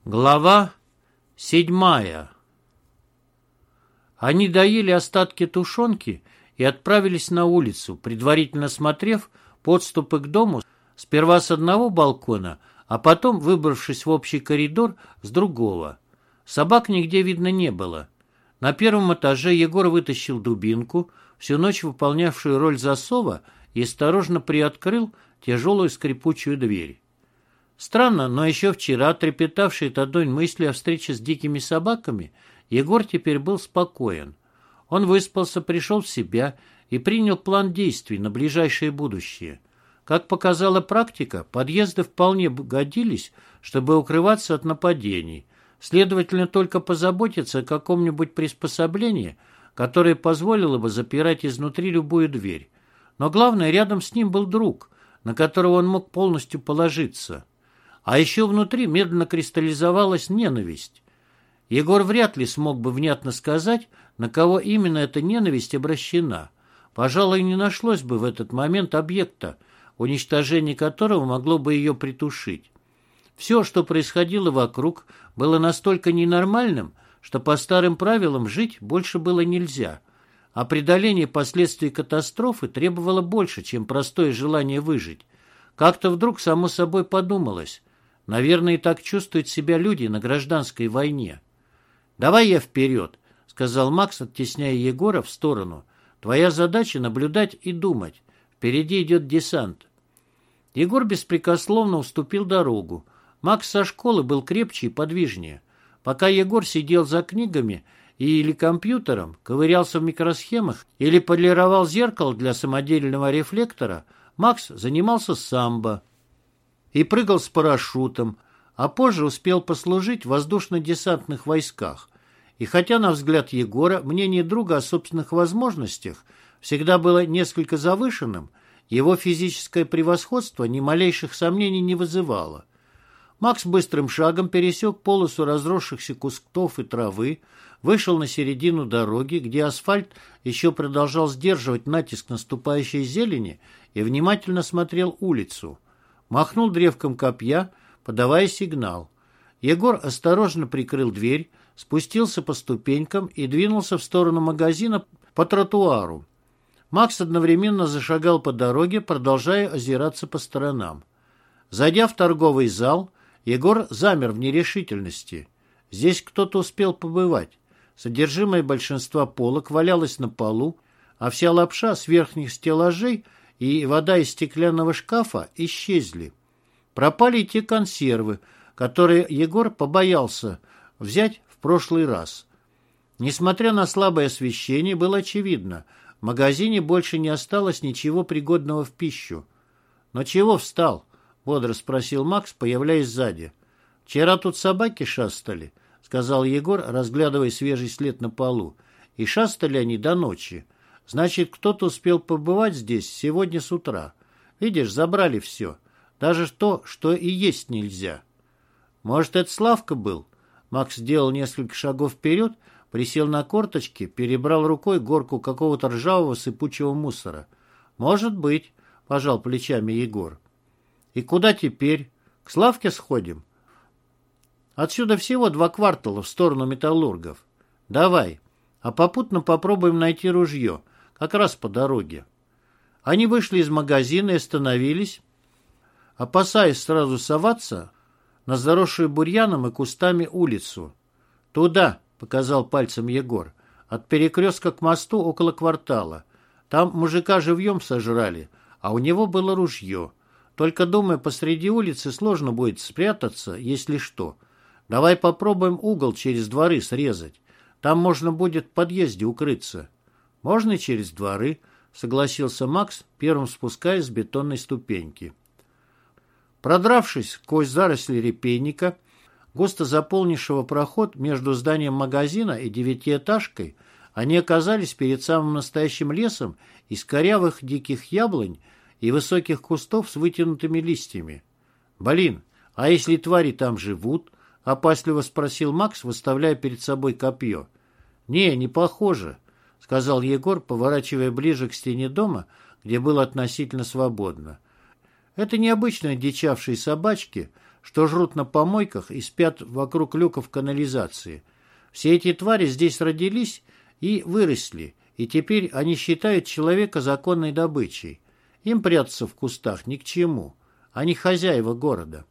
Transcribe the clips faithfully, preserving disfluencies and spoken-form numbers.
Глава седьмая. Они доели остатки тушенки и отправились на улицу, предварительно смотрев подступы к дому сперва с одного балкона, а потом, выбравшись в общий коридор, с другого. Собак нигде видно не было. На первом этаже Егор вытащил дубинку, всю ночь выполнявшую роль засова, и осторожно приоткрыл тяжелую скрипучую дверь. Странно, но еще вчера, трепетавший от одной мысли о встрече с дикими собаками, Егор теперь был спокоен. Он выспался, пришел в себя и принял план действий на ближайшее будущее. Как показала практика, подъезды вполне годились, чтобы укрываться от нападений. Следовательно, только позаботиться о каком-нибудь приспособлении, которое позволило бы запирать изнутри любую дверь. Но главное, рядом с ним был друг, на которого он мог полностью положиться. А еще внутри медленно кристаллизовалась ненависть. Егор вряд ли смог бы внятно сказать, на кого именно эта ненависть обращена. Пожалуй, не нашлось бы в этот момент объекта, уничтожение которого могло бы ее притушить. Все, что происходило вокруг, было настолько ненормальным, что по старым правилам жить больше было нельзя. А преодоление последствий катастрофы требовало больше, чем простое желание выжить. Как-то вдруг само собой подумалось: наверное, и так чувствуют себя люди на гражданской войне. «Давай я вперед», — сказал Макс, оттесняя Егора в сторону. «Твоя задача — наблюдать и думать. Впереди идет десант». Егор беспрекословно уступил дорогу. Макс со школы был крепче и подвижнее. Пока Егор сидел за книгами или компьютером, ковырялся в микросхемах или полировал зеркало для самодельного рефлектора, Макс занимался самбо и прыгал с парашютом, а позже успел послужить в воздушно-десантных войсках. И хотя, на взгляд Егора, мнение друга о собственных возможностях всегда было несколько завышенным, его физическое превосходство ни малейших сомнений не вызывало. Макс быстрым шагом пересек полосу разросшихся кустов и травы, вышел на середину дороги, где асфальт еще продолжал сдерживать натиск наступающей зелени, и внимательно смотрел улицу. Махнул древком копья, подавая сигнал. Егор осторожно прикрыл дверь, спустился по ступенькам и двинулся в сторону магазина по тротуару. Макс одновременно зашагал по дороге, продолжая озираться по сторонам. Зайдя в торговый зал, Егор замер в нерешительности. Здесь кто-то успел побывать. Содержимое большинства полок валялось на полу, а вся лапша с верхних стеллажей и вода из стеклянного шкафа исчезли. Пропали и те консервы, которые Егор побоялся взять в прошлый раз. Несмотря на слабое освещение, было очевидно, в магазине больше не осталось ничего пригодного в пищу. «Но чего встал?» — бодро спросил Макс, появляясь сзади. «Вчера тут собаки шастали», — сказал Егор, разглядывая свежий след на полу. «И шастали они до ночи. Значит, кто-то успел побывать здесь сегодня с утра. Видишь, забрали все. Даже то, что и есть нельзя». «Может, это Славка был?» Макс сделал несколько шагов вперед, присел на корточки, перебрал рукой горку какого-то ржавого сыпучего мусора. «Может быть», — пожал плечами Егор. «И куда теперь? К Славке сходим? Отсюда всего два квартала в сторону Металлургов. Давай, а попутно попробуем найти ружье, как раз по дороге». Они вышли из магазина и остановились, опасаясь сразу соваться на заросшую бурьяном и кустами улицу. «Туда», — показал пальцем Егор, — «от перекрестка к мосту около квартала. Там мужика живьем сожрали, а у него было ружье. Только, думаю, посреди улицы сложно будет спрятаться, если что. Давай попробуем угол через дворы срезать. Там можно будет в подъезде укрыться». «Можно и через дворы», — согласился Макс, первым спускаясь с бетонной ступеньки. Продравшись сквозь заросли репейника, густо заполнившего проход между зданием магазина и девятиэтажкой, они оказались перед самым настоящим лесом из корявых диких яблонь и высоких кустов с вытянутыми листьями. «Блин, а если твари там живут?» — опасливо спросил Макс, выставляя перед собой копье. «Не, не похоже», — сказал Егор, поворачивая ближе к стене дома, где было относительно свободно. Это необычные дичавшие собачки, что жрут на помойках и спят вокруг люков канализации. Все эти твари здесь родились и выросли, и теперь они считают человека законной добычей. Им прятаться в кустах ни к чему. Они хозяева города.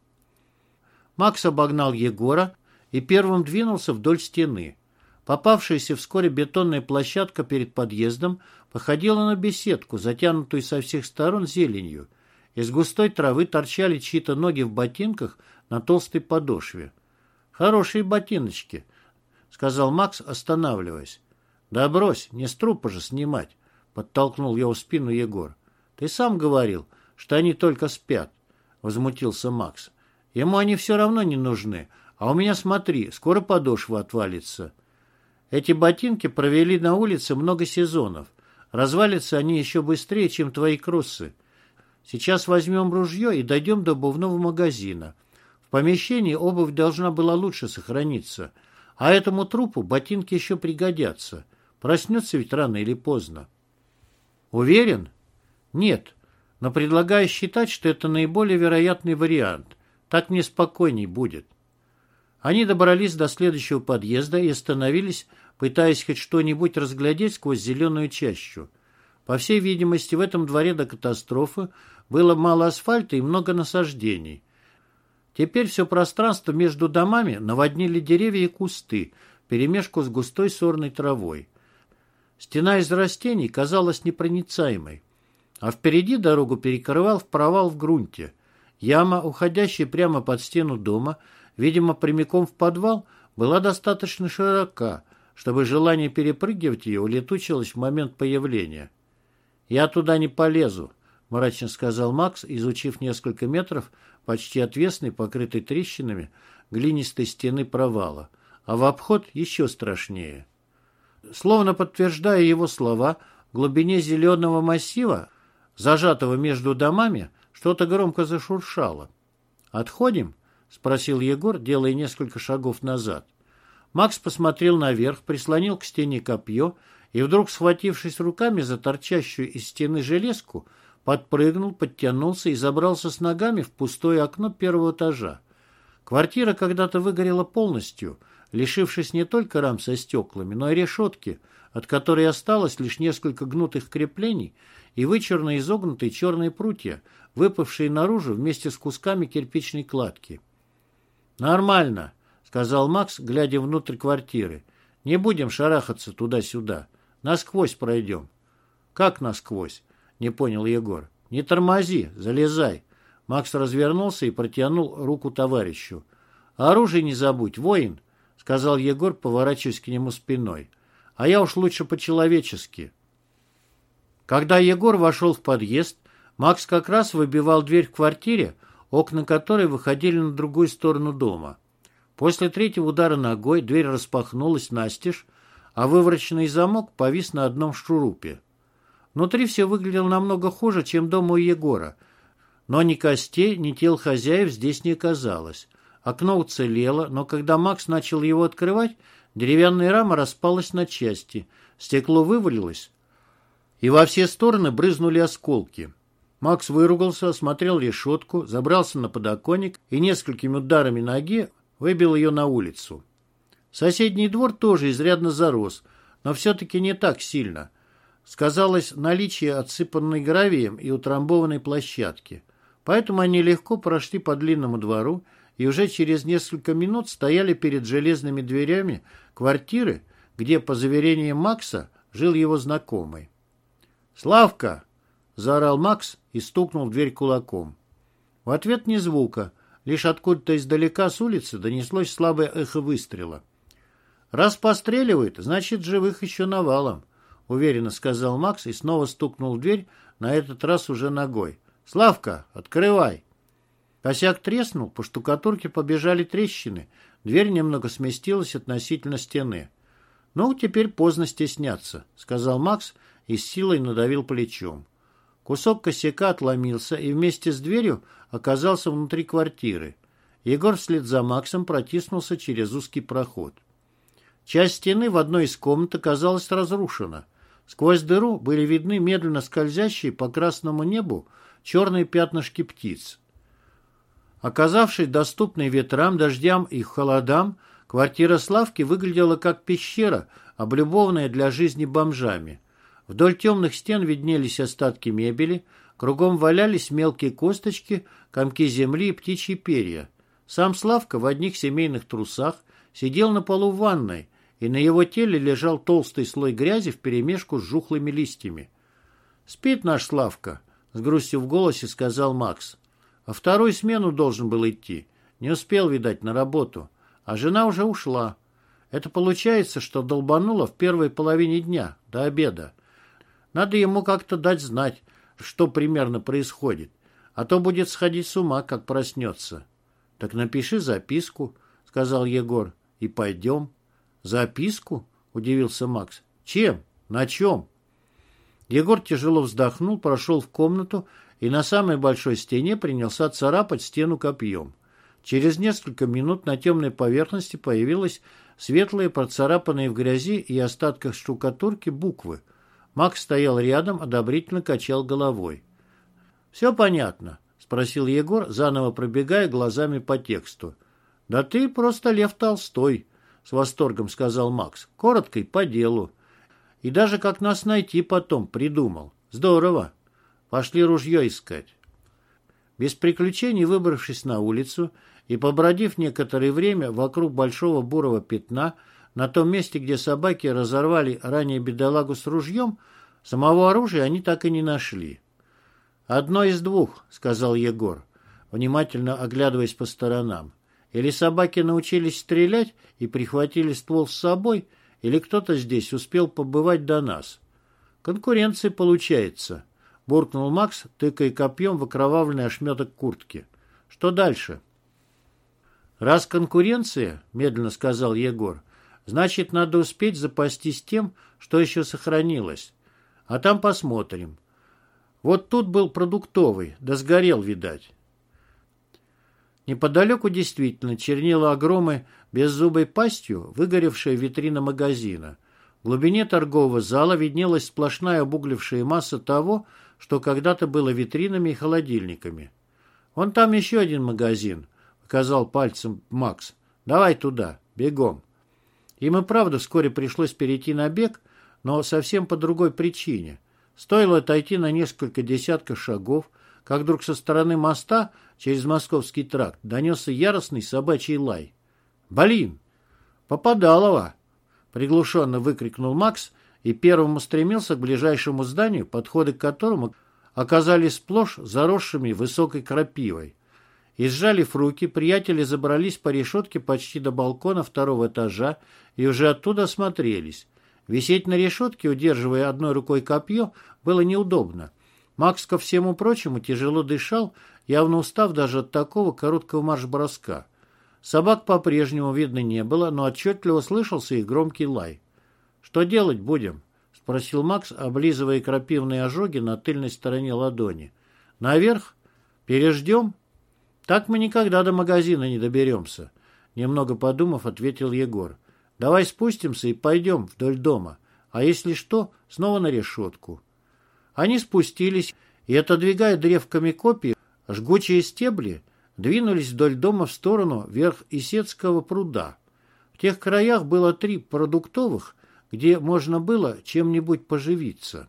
Макс обогнал Егора и первым двинулся вдоль стены. Попавшаяся вскоре бетонная площадка перед подъездом походила на беседку, затянутую со всех сторон зеленью. Из густой травы торчали чьи-то ноги в ботинках на толстой подошве. «Хорошие ботиночки», — сказал Макс, останавливаясь. «Да брось, не с трупа же снимать», — подтолкнул его в спину Егор. «Ты сам говорил, что они только спят», — возмутился Макс. «Ему они все равно не нужны, а у меня, смотри, скоро подошва отвалится». Эти ботинки провели на улице много сезонов. Развалятся они еще быстрее, чем твои кроссы. Сейчас возьмем ружье и дойдем до обувного магазина. В помещении обувь должна была лучше сохраниться. А этому трупу ботинки еще пригодятся. Проснется ведь рано или поздно. Уверен? Нет. Но предлагаю считать, что это наиболее вероятный вариант. Так мне спокойней будет. Они добрались до следующего подъезда и остановились, пытаясь хоть что-нибудь разглядеть сквозь зеленую чащу. По всей видимости, в этом дворе до катастрофы было мало асфальта и много насаждений. Теперь все пространство между домами наводнили деревья и кусты, вперемешку с густой сорной травой. Стена из растений казалась непроницаемой, а впереди дорогу перекрывал в провал в грунте. Яма, уходящая прямо под стену дома, видимо, прямиком в подвал, была достаточно широка, чтобы желание перепрыгивать ее улетучилось в момент появления. «Я туда не полезу», — мрачно сказал Макс, изучив несколько метров почти отвесной, покрытой трещинами, глинистой стены провала, а в обход еще страшнее. Словно подтверждая его слова, в глубине зеленого массива, зажатого между домами, что-то громко зашуршало. «Отходим?» — спросил Егор, делая несколько шагов назад. Макс посмотрел наверх, прислонил к стене копье и, вдруг схватившись руками за торчащую из стены железку, подпрыгнул, подтянулся и забрался с ногами в пустое окно первого этажа. Квартира когда-то выгорела полностью, лишившись не только рам со стеклами, но и решетки, от которой осталось лишь несколько гнутых креплений и вычурно изогнутые черные прутья, выпавшие наружу вместе с кусками кирпичной кладки. «Нормально», — сказал Макс, глядя внутрь квартиры. «Не будем шарахаться туда-сюда. Насквозь пройдем». «Как насквозь?» — не понял Егор. «Не тормози, залезай». Макс развернулся и протянул руку товарищу. «Оружие не забудь, воин», — сказал Егор, поворачиваясь к нему спиной. «А я уж лучше по-человечески». Когда Егор вошел в подъезд, Макс как раз выбивал дверь в квартире, окна которой выходили на другую сторону дома. После третьего удара ногой дверь распахнулась настежь, а вывороченный замок повис на одном шурупе. Внутри все выглядело намного хуже, чем дома у Егора, но ни костей, ни тел хозяев здесь не оказалось. Окно уцелело, но когда Макс начал его открывать, деревянная рама распалась на части, стекло вывалилось, и во все стороны брызнули осколки. Макс выругался, осмотрел решетку, забрался на подоконник и несколькими ударами ноги выбил ее на улицу. Соседний двор тоже изрядно зарос, но все-таки не так сильно. Сказалось наличие отсыпанной гравием и утрамбованной площадки. Поэтому они легко прошли по длинному двору и уже через несколько минут стояли перед железными дверями квартиры, где, по заверениям Макса, жил его знакомый. «Славка!» — заорал Макс и стукнул в дверь кулаком. В ответ ни звука, лишь откуда-то издалека с улицы донеслось слабое эхо выстрела. «Раз постреливают, значит, живых еще навалом», — уверенно сказал Макс и снова стукнул в дверь, на этот раз уже ногой. «Славка, открывай!» Косяк треснул, по штукатурке побежали трещины, дверь немного сместилась относительно стены. «Ну, теперь поздно стесняться», — сказал Макс и с силой надавил плечом. Кусок косяка отломился и вместе с дверью оказался внутри квартиры. Егор вслед за Максом протиснулся через узкий проход. Часть стены в одной из комнат оказалась разрушена. Сквозь дыру были видны медленно скользящие по красному небу черные пятнышки птиц. Оказавшись доступной ветрам, дождям и холодам, квартира Славки выглядела как пещера, облюбованная для жизни бомжами. Вдоль темных стен виднелись остатки мебели, кругом валялись мелкие косточки, комки земли и птичьи перья. Сам Славка в одних семейных трусах сидел на полу в ванной, и на его теле лежал толстый слой грязи вперемешку с жухлыми листьями. «Спит наш Славка», — с грустью в голосе сказал Макс. «А вторую смену должен был идти. Не успел, видать, на работу. А жена уже ушла. Это получается, что долбануло в первой половине дня, до обеда. Надо ему как-то дать знать, что примерно происходит, а то будет сходить с ума, как проснется». «Так напиши записку», — сказал Егор, — «и пойдем». «Записку?» — удивился Макс. «Чем? На чем?» Егор тяжело вздохнул, прошел в комнату и на самой большой стене принялся царапать стену копьем. Через несколько минут на темной поверхности появились светлые, процарапанные в грязи и остатках штукатурки буквы. Макс стоял рядом, одобрительно качал головой. «Все понятно?» — спросил Егор, заново пробегая глазами по тексту. «Да ты просто Лев Толстой», — с восторгом сказал Макс. «Коротко и по делу. И даже как нас найти потом придумал. Здорово. Пошли ружье искать». Без приключений, выбравшись на улицу и побродив некоторое время вокруг большого бурого пятна, на том месте, где собаки разорвали ранее бедолагу с ружьем, самого оружия они так и не нашли. «Одно из двух», — сказал Егор, внимательно оглядываясь по сторонам. «Или собаки научились стрелять и прихватили ствол с собой, или кто-то здесь успел побывать до нас. Конкуренция получается», — буркнул Макс, тыкая копьем в окровавленный ошметок куртки. «Что дальше?» «Раз конкуренция, — медленно сказал Егор, — значит, надо успеть запастись тем, что еще сохранилось. А там посмотрим. Вот тут был продуктовый, да сгорел, видать». Неподалеку действительно чернила огромы беззубой пастью, выгоревшая витрина магазина. В глубине торгового зала виднелась сплошная обуглившая масса того, что когда-то было витринами и холодильниками. «Вон там еще один магазин», — показал пальцем Макс. «Давай туда, бегом». Им и правда вскоре пришлось перейти на бег, но совсем по другой причине. Стоило отойти на несколько десятков шагов, как вдруг со стороны моста через Московский тракт донесся яростный собачий лай. «Блин! Попадалово!» — приглушенно выкрикнул Макс и первым устремился к ближайшему зданию, подходы к которому оказались сплошь заросшими высокой крапивой. Изжалив руки, приятели забрались по решетке почти до балкона второго этажа и уже оттуда осмотрелись. Висеть на решетке, удерживая одной рукой копье, было неудобно. Макс, ко всему прочему, тяжело дышал, явно устав даже от такого короткого марш-броска. Собак по-прежнему видно не было, но отчетливо слышался их громкий лай. «Что делать будем?» — спросил Макс, облизывая крапивные ожоги на тыльной стороне ладони. «Наверх? Переждем?» «Так мы никогда до магазина не доберемся», — немного подумав, ответил Егор. «Давай спустимся и пойдем вдоль дома, а если что, снова на решетку». Они спустились и, отодвигая древками копий жгучие стебли, двинулись вдоль дома в сторону Верх-Исетского пруда. В тех краях было три продуктовых, где можно было чем-нибудь поживиться.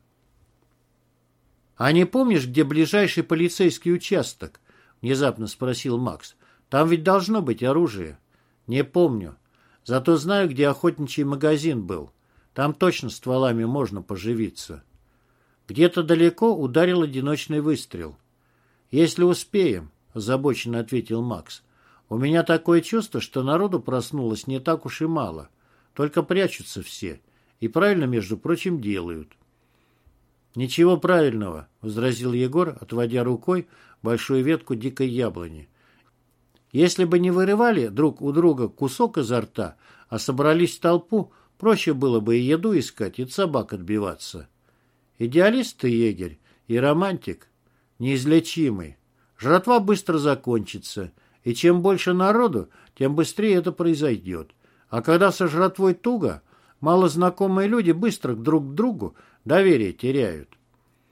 «А не помнишь, где ближайший полицейский участок?» — внезапно спросил Макс. «Там ведь должно быть оружие». «Не помню. Зато знаю, где охотничий магазин был. Там точно стволами можно поживиться». Где-то далеко ударил одиночный выстрел. «Если успеем», — озабоченно ответил Макс. «У меня такое чувство, что народу проснулось не так уж и мало. Только прячутся все. И правильно, между прочим, делают». «Ничего правильного», — возразил Егор, отводя рукой большую ветку дикой яблони. «Если бы не вырывали друг у друга кусок изо рта, а собрались в толпу, проще было бы и еду искать, и от собак отбиваться. Идеалист ты, егерь, и романтик, неизлечимый. Жратва быстро закончится, и чем больше народу, тем быстрее это произойдет. А когда со жратвой туго, малознакомые люди быстро друг к другу доверие теряют».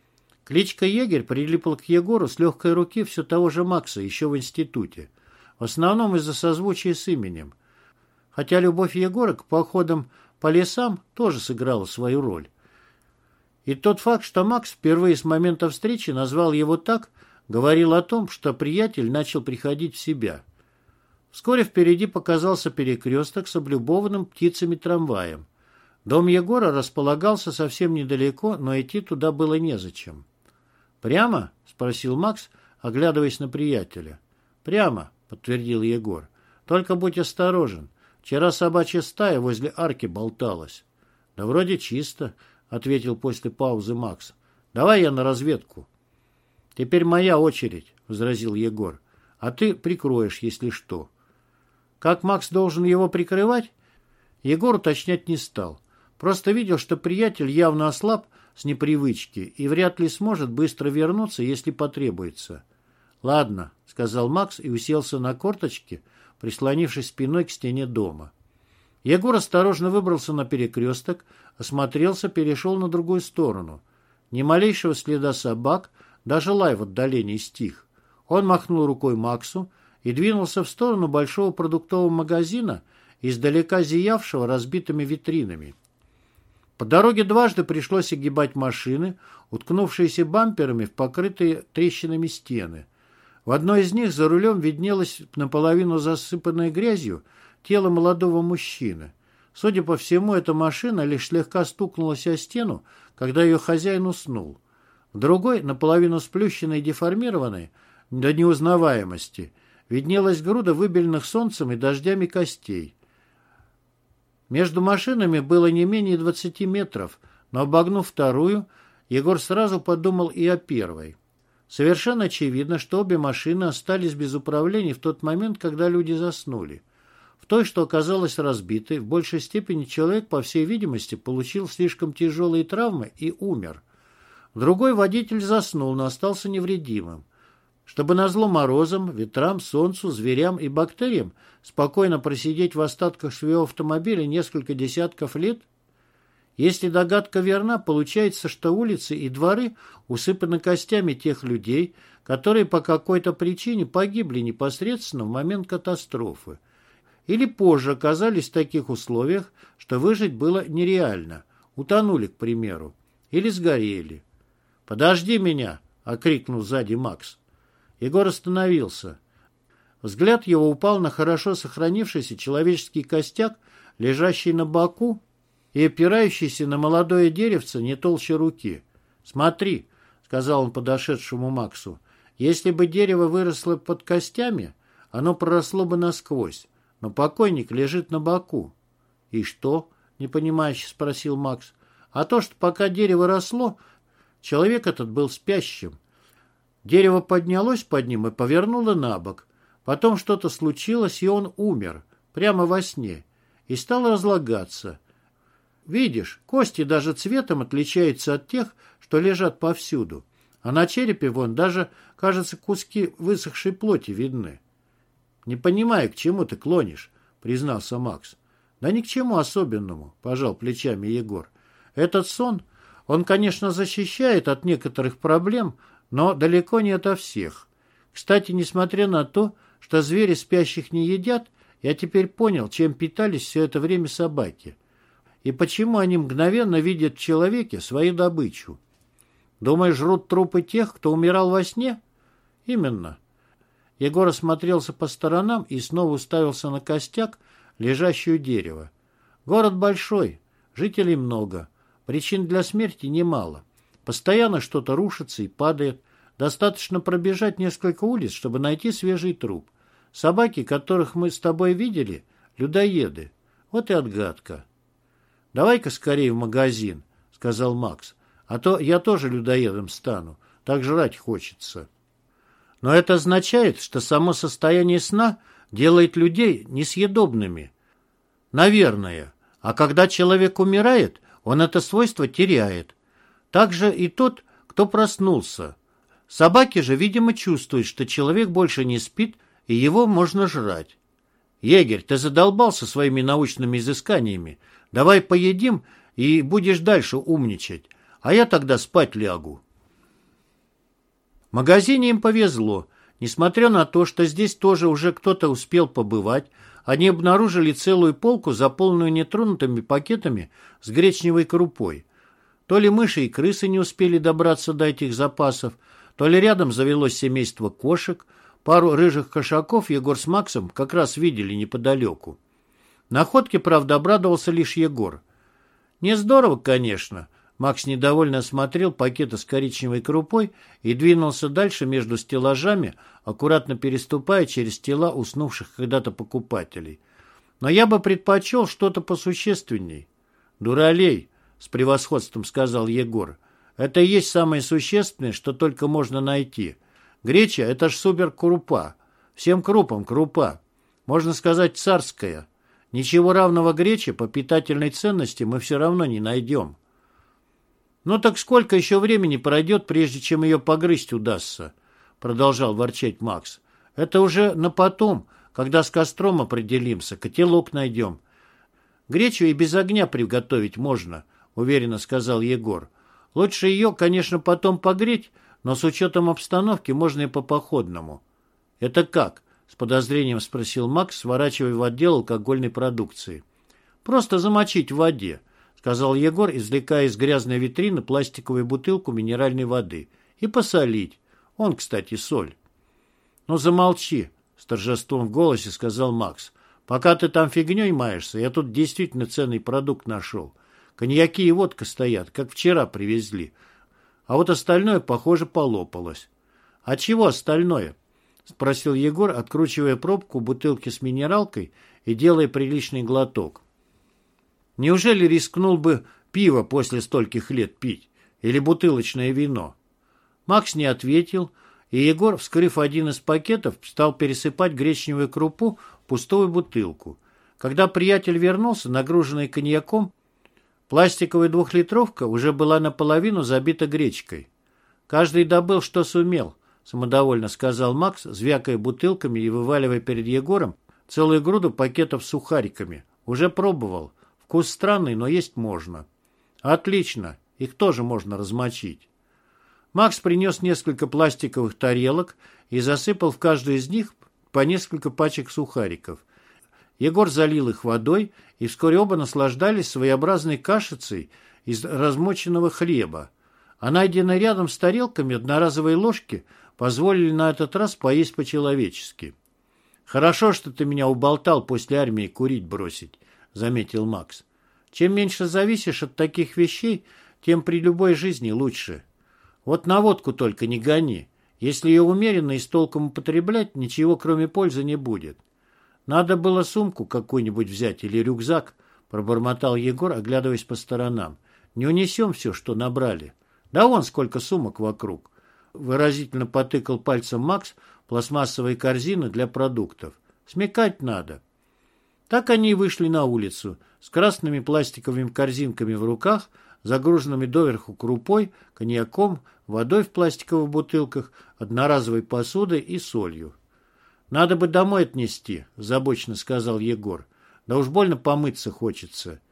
Кличка Егерь прилипла к Егору с легкой руки все того же Макса, еще в институте. В основном из-за созвучия с именем. Хотя любовь Егора к походам по лесам тоже сыграла свою роль. И тот факт, что Макс впервые с момента встречи назвал его так, говорил о том, что приятель начал приходить в себя. Вскоре впереди показался перекресток с облюбованным птицами трамваем. Дом Егора располагался совсем недалеко, но идти туда было незачем. «Прямо?» — спросил Макс, оглядываясь на приятеля. «Прямо», — подтвердил Егор. «Только будь осторожен. Вчера собачья стая возле арки болталась». «Да вроде чисто», — ответил после паузы Макс. «Давай я на разведку». «Теперь моя очередь», — возразил Егор. «А ты прикроешь, если что». Как Макс должен его прикрывать, Егор уточнять не стал. Просто видел, что приятель явно ослаб с непривычки и вряд ли сможет быстро вернуться, если потребуется. «Ладно», — сказал Макс и уселся на корточки, прислонившись спиной к стене дома. Егор осторожно выбрался на перекресток, осмотрелся, перешел на другую сторону. Ни малейшего следа собак, даже лай в отдалении стих. Он махнул рукой Максу и двинулся в сторону большого продуктового магазина, издалека зиявшего разбитыми витринами. По дороге дважды пришлось огибать машины, уткнувшиеся бамперами в покрытые трещинами стены. В одной из них за рулем виднелось наполовину засыпанное грязью тело молодого мужчины. Судя по всему, эта машина лишь слегка стукнулась о стену, когда ее хозяин уснул. В другой, наполовину сплющенной и деформированной, до неузнаваемости, виднелась груда выбеленных солнцем и дождями костей. Между машинами было не менее двадцати метров, но, обогнув вторую, Егор сразу подумал и о первой. Совершенно очевидно, что обе машины остались без управления в тот момент, когда люди заснули. В той, что оказалась разбитой, в большей степени человек, по всей видимости, получил слишком тяжелые травмы и умер. В другой водитель заснул, но остался невредимым. Чтобы назло морозам, ветрам, солнцу, зверям и бактериям спокойно просидеть в остатках своего автомобиля несколько десятков лет? Если догадка верна, получается, что улицы и дворы усыпаны костями тех людей, которые по какой-то причине погибли непосредственно в момент катастрофы. Или позже оказались в таких условиях, что выжить было нереально. Утонули, к примеру. Или сгорели. «Подожди меня!» — окрикнул сзади Макс. Егор остановился. Взгляд его упал на хорошо сохранившийся человеческий костяк, лежащий на боку и опирающийся на молодое деревце не толще руки. «Смотри», — сказал он подошедшему Максу, — «если бы дерево выросло под костями, оно проросло бы насквозь, но покойник лежит на боку». «И что?» — непонимающе спросил Макс. «А то, что пока дерево росло, человек этот был спящим. Дерево поднялось под ним и повернуло на бок. Потом что-то случилось, и он умер, прямо во сне, и стал разлагаться. Видишь, кости даже цветом отличаются от тех, что лежат повсюду. А на черепе вон даже, кажется, куски высохшей плоти видны». «Не понимаю, к чему ты клонишь», — признался Макс. «Да ни к чему особенному», — пожал плечами Егор. «Этот сон, он, конечно, защищает от некоторых проблем, но далеко не ото всех. Кстати, несмотря на то, что звери спящих не едят, я теперь понял, чем питались все это время собаки. И почему они мгновенно видят в человеке свою добычу. Думаешь, жрут трупы тех, кто умирал во сне? Именно». Егор осмотрелся по сторонам и снова уставился на костяк, лежащий у дерева. Город большой, жителей много, причин для смерти немало. Постоянно что-то рушится и падает. Достаточно пробежать несколько улиц, чтобы найти свежий труп. Собаки, которых мы с тобой видели, людоеды. Вот и отгадка. «Давай-ка скорее в магазин», — сказал Макс. «А то я тоже людоедом стану. Так жрать хочется». Но это означает, что само состояние сна делает людей несъедобными. Наверное. А когда человек умирает, он это свойство теряет. Так же и тот, кто проснулся. Собаки же, видимо, чувствуют, что человек больше не спит, и его можно жрать. «Егерь, ты задолбался своими научными изысканиями. Давай поедим, и будешь дальше умничать, а я тогда спать лягу». В магазине им повезло. Несмотря на то, что здесь тоже уже кто-то успел побывать, они обнаружили целую полку, заполненную нетронутыми пакетами с гречневой крупой. То ли мыши и крысы не успели добраться до этих запасов, то ли рядом завелось семейство кошек. Пару рыжих кошаков Егор с Максом как раз видели неподалеку. Находке, правда, обрадовался лишь Егор. «Не здорово, конечно». Макс недовольно осмотрел пакеты с коричневой крупой и двинулся дальше между стеллажами, аккуратно переступая через тела уснувших когда-то покупателей. «Но я бы предпочел что-то посущественней». «Дуралей», — с превосходством сказал Егор. «Это и есть самое существенное, что только можно найти. Греча — это ж суперкрупа. Всем крупам крупа. Можно сказать, царская. Ничего равного грече по питательной ценности мы все равно не найдем». «Ну так сколько еще времени пройдет, прежде чем ее погрызть удастся?» Продолжал ворчать Макс. «Это уже на потом, когда с костром определимся, котелок найдем». «Гречу и без огня приготовить можно», уверенно сказал Егор. «Лучше ее, конечно, потом погреть, но с учетом обстановки можно и по-походному». «Это как?» С подозрением спросил Макс, сворачивая в отдел алкогольной продукции. «Просто замочить в воде», сказал Егор, извлекая из грязной витрины пластиковую бутылку минеральной воды. «И посолить. Он, кстати, соль». «Ну, замолчи», — с торжеством в голосе сказал Макс. «Пока ты там фигней маешься, я тут действительно ценный продукт нашел. Коньяки и водка стоят, как вчера привезли. А вот остальное, похоже, полопалось». «А чего остальное?» — спросил Егор, откручивая пробку бутылки с минералкой и делая приличный глоток. Неужели рискнул бы пиво после стольких лет пить? Или бутылочное вино? Макс не ответил, и Егор, вскрыв один из пакетов, стал пересыпать гречневую крупу в пустую бутылку. Когда приятель вернулся, нагруженный коньяком, пластиковая двухлитровка уже была наполовину забита гречкой. «Каждый добыл, что сумел», — самодовольно сказал Макс, звякая бутылками и вываливая перед Егором целую груду пакетов с сухариками. «Уже пробовал. Вкус странный, но есть можно». «Отлично, их тоже можно размочить». Макс принес несколько пластиковых тарелок и засыпал в каждую из них по несколько пачек сухариков. Егор залил их водой, и вскоре оба наслаждались своеобразной кашицей из размоченного хлеба. А найденные рядом с тарелками одноразовые ложки позволили на этот раз поесть по-человечески. «Хорошо, что ты меня уболтал после армии курить бросить», — заметил Макс. «Чем меньше зависишь от таких вещей, тем при любой жизни лучше. Вот на водку только не гони. Если ее умеренно и с толком употреблять, ничего кроме пользы не будет». «Надо было сумку какую-нибудь взять или рюкзак», — пробормотал Егор, оглядываясь по сторонам. «Не унесем все, что набрали. Да вон сколько сумок вокруг», — выразительно потыкал пальцем Макс пластмассовые корзины для продуктов. «Смекать надо». Так они и вышли на улицу, с красными пластиковыми корзинками в руках, загруженными доверху крупой, коньяком, водой в пластиковых бутылках, одноразовой посудой и солью. «Надо бы домой отнести», — озабоченно сказал Егор. «Да уж больно помыться хочется.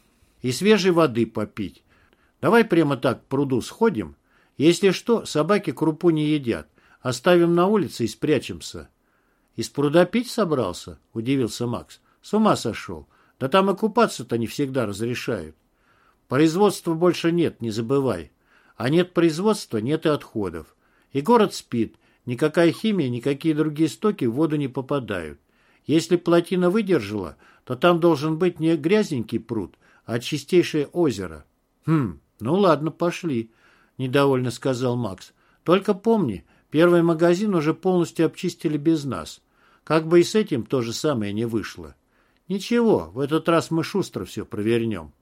И свежей воды попить. Давай прямо так к пруду сходим. Если что, собаки крупу не едят. Оставим на улице и спрячемся». «Из пруда пить собрался?» — удивился Макс. «С ума сошел. Да там и купаться-то не всегда разрешают». «Производства больше нет, не забывай. А нет производства, нет и отходов. И город спит. Никакая химия, никакие другие стоки в воду не попадают. Если плотина выдержала, то там должен быть не грязненький пруд, а чистейшее озеро». «Хм, ну ладно, пошли», — недовольно сказал Макс. «Только помни, первый магазин уже полностью обчистили без нас. Как бы и с этим то же самое не вышло». «Ничего, в этот раз мы шустро все провернем».